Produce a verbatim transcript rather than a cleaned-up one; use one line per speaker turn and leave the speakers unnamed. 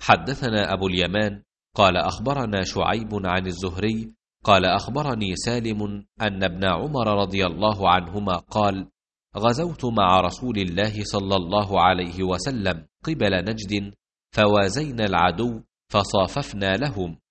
حدثنا أبو اليمان قال أخبرنا شعيب عن الزهري قال أخبرني سالم أن ابن عمر رضي الله عنهما قال: غزوت مع رسول الله صلى الله عليه وسلم قبل نجد، فوازينا العدو فصاففنا لهم،